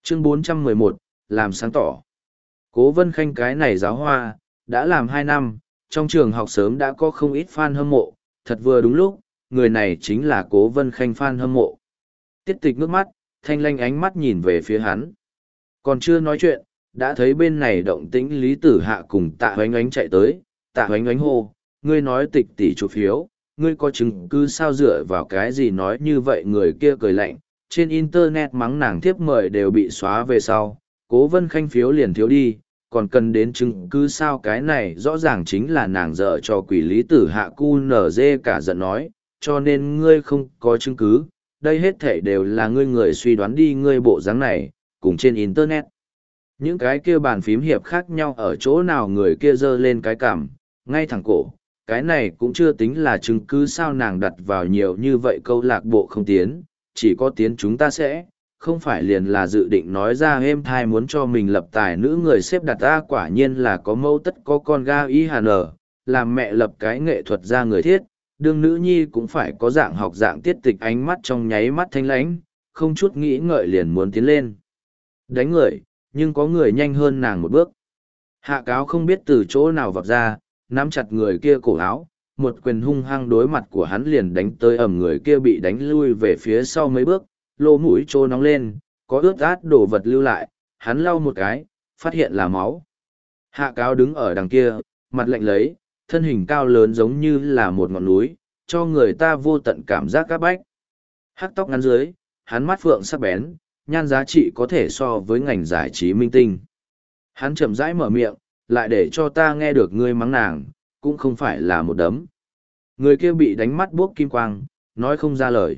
Chương 411, làm sáng tỏ. Cố Vân Khanh cái này giáo hoa, đã làm 2 năm, trong trường học sớm đã có không ít fan hâm mộ, thật vừa đúng lúc, người này chính là Cố Vân Khanh fan hâm mộ. Tiết Tịch ngước mắt, thanh lanh ánh mắt nhìn về phía hắn. Còn chưa nói chuyện, đã thấy bên này động tĩnh Lý Tử Hạ cùng Tạ Hoánh Ánh chạy tới, Tạ Hoánh Ánh hô, ngươi nói Tịch tỷ chụp phiếu, ngươi có chứng cứ sao dựa vào cái gì nói như vậy, người kia cười lạnh, trên internet mắng nàng thiếp mời đều bị xóa về sau, Cố Vân Khanh phiếu liền thiếu đi, còn cần đến chứng cứ sao, cái này rõ ràng chính là nàng dở cho quỷ. Lý Tử Hạ cu nở dê cả giận nói, cho nên ngươi không có chứng cứ, đây hết thảy đều là ngươi người suy đoán đi, ngươi bộ dáng này, cùng trên internet. Những cái kia bàn phím hiệp khác nhau ở chỗ nào, người kia giơ lên cái cằm, ngay thẳng cổ, cái này cũng chưa tính là chứng cứ sao, nàng đặt vào nhiều như vậy câu lạc bộ không tiến, chỉ có tiến chúng ta sẽ, không phải liền là dự định nói ra êm thai muốn cho mình lập tài nữ người xếp đặt ta, quả nhiên là có mẫu tất có con ga y hà nở, làm mẹ lập cái nghệ thuật ra người thiết, đương nữ nhi cũng phải có dạng học dạng. Tiết Tịch ánh mắt trong nháy mắt thanh lãnh, không chút nghĩ ngợi liền muốn tiến lên đánh người, nhưng có người nhanh hơn nàng một bước. Hạ Cáo không biết từ chỗ nào vọt ra, nắm chặt người kia cổ áo, một quyền hung hăng đối mặt của hắn liền đánh tới, ầm, người kia bị đánh lui về phía sau mấy bước, lỗ mũi trô nóng lên, có ướt át đồ vật lưu lại, hắn lau một cái, phát hiện là máu. Hạ Cáo đứng ở đằng kia, mặt lạnh lấy, thân hình cao lớn giống như là một ngọn núi, cho người ta vô tận cảm giác áp bách. Hắc tóc ngắn dưới, hắn mắt phượng sắc bén, nhan giá trị có thể so với ngành giải trí minh tinh. Hắn chậm rãi mở miệng, lại để cho ta nghe được ngươi mắng nàng, cũng không phải là một đấm. Người kia bị đánh mắt buốc kim quang, nói không ra lời.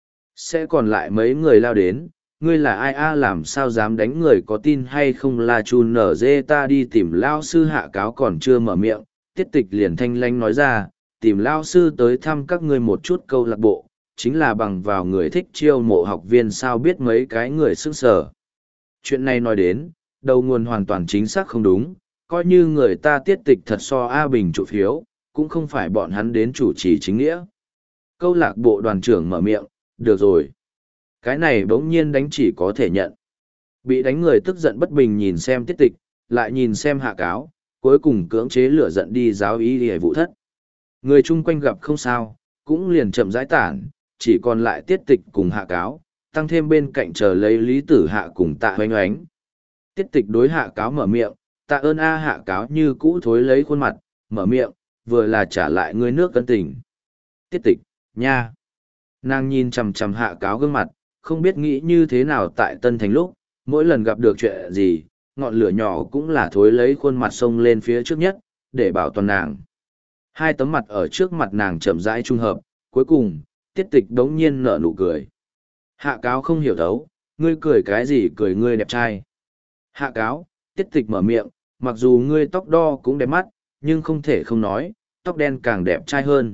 Sẽ còn lại mấy người lao đến, ngươi là ai a, làm sao dám đánh người, có tin hay không là chun nở dê, ta đi tìm lao sư. Hạ Cáo còn chưa mở miệng, Tiết Tịch liền thanh lanh nói ra, tìm lao sư tới thăm các ngươi một chút câu lạc bộ, chính là bằng vào người thích chiêu mộ học viên sao, biết mấy cái người sức sở. Chuyện này nói đến, đầu nguồn hoàn toàn chính xác không đúng, coi như người ta Tiết Tịch thật so A Bình trụ phiếu, cũng không phải bọn hắn đến chủ trì chính nghĩa. Câu lạc bộ đoàn trưởng mở miệng, được rồi. Cái này bỗng nhiên đánh chỉ có thể nhận. Bị đánh người tức giận bất bình nhìn xem Tiết Tịch, lại nhìn xem Hạ Cáo, cuối cùng cưỡng chế lửa giận đi giáo ý để vụ thất. Người chung quanh gặp không sao, cũng liền chậm rãi tản, chỉ còn lại Tiết Tịch cùng Hạ Cáo, tăng thêm bên cạnh chờ lấy Lý Tử Hạ cùng Tạ Hoánh Ánh. Tiết Tịch đối Hạ Cáo mở miệng, tạ ơn a. Hạ Cáo như cũ thối lấy khuôn mặt, mở miệng, vừa là trả lại ngươi nước cân tình. Tiết Tịch, nha. Nàng nhìn chằm chằm Hạ Cáo gương mặt, không biết nghĩ như thế nào, tại Tân Thành lúc, mỗi lần gặp được chuyện gì, ngọn lửa nhỏ cũng là thối lấy khuôn mặt xông lên phía trước nhất, để bảo toàn nàng. Hai tấm mặt ở trước mặt nàng chậm rãi trung hợp, cuối cùng, Tiết Tịch đống nhiên nở nụ cười. Hạ Cáo không hiểu thấu, ngươi cười cái gì, cười ngươi đẹp trai. Hạ Cáo, Tiết Tịch mở miệng, mặc dù ngươi tóc đo cũng đẹp mắt, nhưng không thể không nói, tóc đen càng đẹp trai hơn.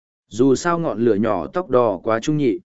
Dù sao ngọn lửa nhỏ tóc đỏ quá trung nhị.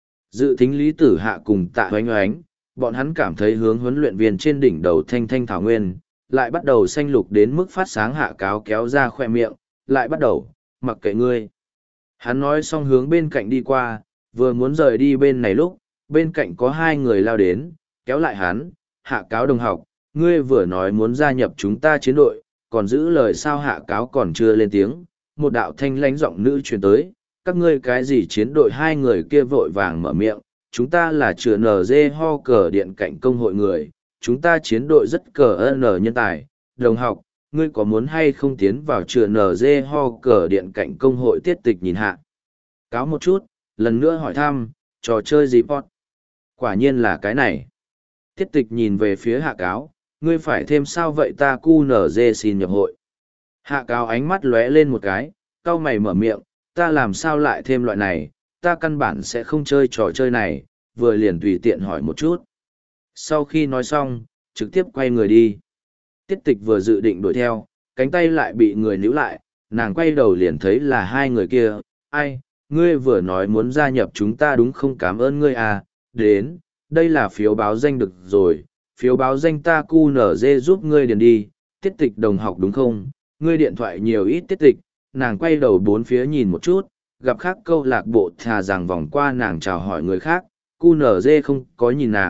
Dự thính Lý Tử Hạ cùng Tạ Hoánh Ánh, bọn hắn cảm thấy hướng huấn luyện viên trên đỉnh đầu thanh thanh thảo nguyên, lại bắt đầu xanh lục đến mức phát sáng. Hạ Cáo kéo ra khoe miệng, lại bắt đầu, mặc kệ ngươi. Hắn nói xong hướng bên cạnh đi qua, vừa muốn rời đi bên này lúc, bên cạnh có hai người lao đến, kéo lại hắn. Hạ Cáo đồng học, ngươi vừa nói muốn gia nhập chúng ta chiến đội, còn giữ lời sao? Hạ Cáo còn chưa lên tiếng, một đạo thanh lãnh giọng nữ truyền tới, các ngươi cái gì chiến đội? Hai người kia vội vàng mở miệng, chúng ta là chữa NG ho cờ điện cạnh công hội người, chúng ta chiến đội rất cờ n nhân tài. Đồng học, ngươi có muốn hay không tiến vào chữa NG ho cờ điện cạnh công hội? Tiết Tịch nhìn Hạ Cáo một chút, lần nữa hỏi thăm, trò chơi gì pot? Quả nhiên là cái này. Tiết Tịch nhìn về phía Hạ Cáo, ngươi phải thêm sao vậy? Ta QNZ xin nhập hội. Hạ Cáo ánh mắt lóe lên một cái, cau mày mở miệng, ta làm sao lại thêm loại này, ta căn bản sẽ không chơi trò chơi này, vừa liền tùy tiện hỏi một chút. Sau khi nói xong, trực tiếp quay người đi. Tiết Tịch vừa dự định đuổi theo, cánh tay lại bị người níu lại, nàng quay đầu liền thấy là hai người kia. Ai, ngươi vừa nói muốn gia nhập chúng ta đúng không? Cảm ơn ngươi à, đến, đây là phiếu báo danh được rồi, phiếu báo danh ta QNZ giúp ngươi điền đi. Tiết Tịch đồng học đúng không? Ngươi điện thoại nhiều ít? Tiết Tịch, nàng quay đầu bốn phía nhìn một chút, gặp khác câu lạc bộ thà rằng vòng qua nàng chào hỏi người khác, QNZ không có nhìn nàng,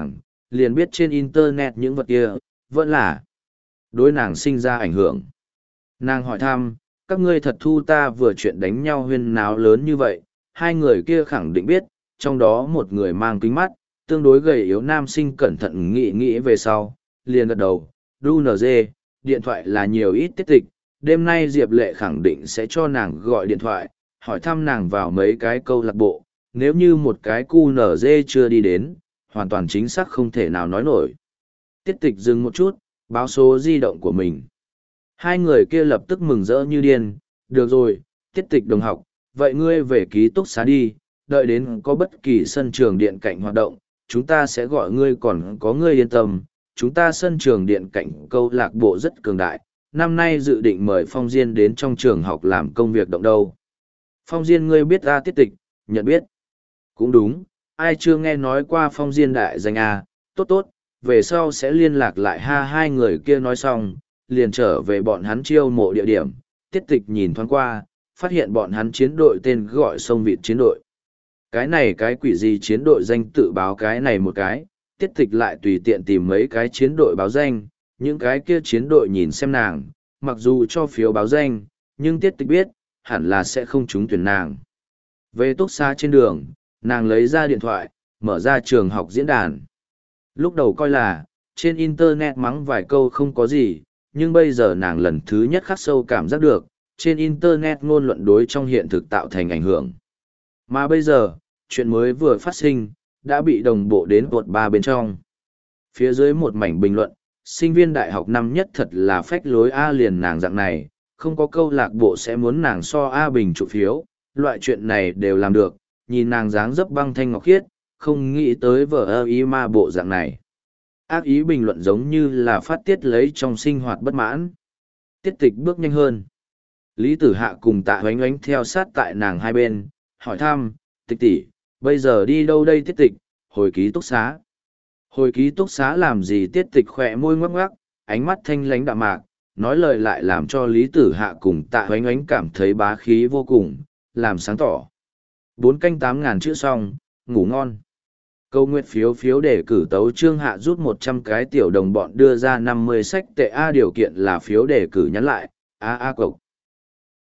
liền biết trên Internet những vật kia, vẫn là đối nàng sinh ra ảnh hưởng. Nàng hỏi thăm, các ngươi thật thu ta vừa chuyện đánh nhau huyên náo lớn như vậy, hai người kia khẳng định biết, trong đó một người mang kính mắt, tương đối gầy yếu nam sinh cẩn thận nghĩ về sau, liền gật đầu, DUNG, điện thoại là nhiều ít tiết tịch, đêm nay Diệp Lệ khẳng định sẽ cho nàng gọi điện thoại, hỏi thăm nàng vào mấy cái câu lạc bộ, nếu như một cái QNZ chưa đi đến, hoàn toàn chính xác không thể nào nói nổi. Tiết tịch dừng một chút, báo số di động của mình. Hai người kia lập tức mừng rỡ như điên, được rồi, tiết tịch đồng học, vậy ngươi về ký túc xá đi, đợi đến có bất kỳ sân trường điện cạnh hoạt động, chúng ta sẽ gọi ngươi còn có ngươi yên tâm, chúng ta sân trường điện cạnh câu lạc bộ rất cường đại, năm nay dự định mời Phong Diên đến trong trường học làm công việc động đâu. Phong Diên ngươi biết ra tiết tịch, nhận biết. Cũng đúng, ai chưa nghe nói qua Phong Diên đại danh à, tốt tốt, về sau sẽ liên lạc lại hai người kia nói xong, liền trở về bọn hắn chiêu mộ địa điểm, tiết tịch nhìn thoáng qua, phát hiện bọn hắn chiến đội tên gọi sông vịt chiến đội. Cái này cái quỷ gì chiến đội danh tự báo cái này một cái, tiết tịch lại tùy tiện tìm mấy cái chiến đội báo danh, những cái kia chiến đội nhìn xem nàng, mặc dù cho phiếu báo danh, nhưng tiết tịch biết, hẳn là sẽ không trúng tuyển nàng. Về túc xá trên đường, nàng lấy ra điện thoại, mở ra trường học diễn đàn. Lúc đầu coi là, trên Internet mắng vài câu không có gì, nhưng bây giờ nàng lần thứ nhất khắc sâu cảm giác được, trên Internet ngôn luận đối trong hiện thực tạo thành ảnh hưởng. Mà bây giờ, chuyện mới vừa phát sinh, đã bị đồng bộ đến vượt 3 bên trong. Phía dưới một mảnh bình luận, sinh viên đại học năm nhất thật là phách lối A liền nàng dạng này, không có câu lạc bộ sẽ muốn nàng so A bình trụ phiếu, loại chuyện này đều làm được, nhìn nàng dáng dấp băng thanh ngọc khiết, không nghĩ tới vở ơ ý ma bộ dạng này. Ác ý bình luận giống như là phát tiết lấy trong sinh hoạt bất mãn. Tiết tịch bước nhanh hơn. Lý Tử Hạ cùng Tạ Hoánh Oánh theo sát tại nàng hai bên, hỏi thăm, tịch tỷ, bây giờ đi đâu đây tiết tịch, hồi ký túc xá. Hồi ký túc xá làm gì tiết tịch khỏe môi ngoắc ngoắc, ánh mắt thanh lánh đạm mạc, nói lời lại làm cho Lý Tử Hạ cùng Tạ Hoánh Oánh cảm thấy bá khí vô cùng, làm sáng tỏ. 4 canh 8.000 chữ xong, ngủ ngon. Câu nguyện phiếu để cử tấu Trương Hạ rút 100 cái tiểu đồng bọn đưa ra 50 sách tệ A điều kiện là phiếu để cử nhắn lại, A A cộc.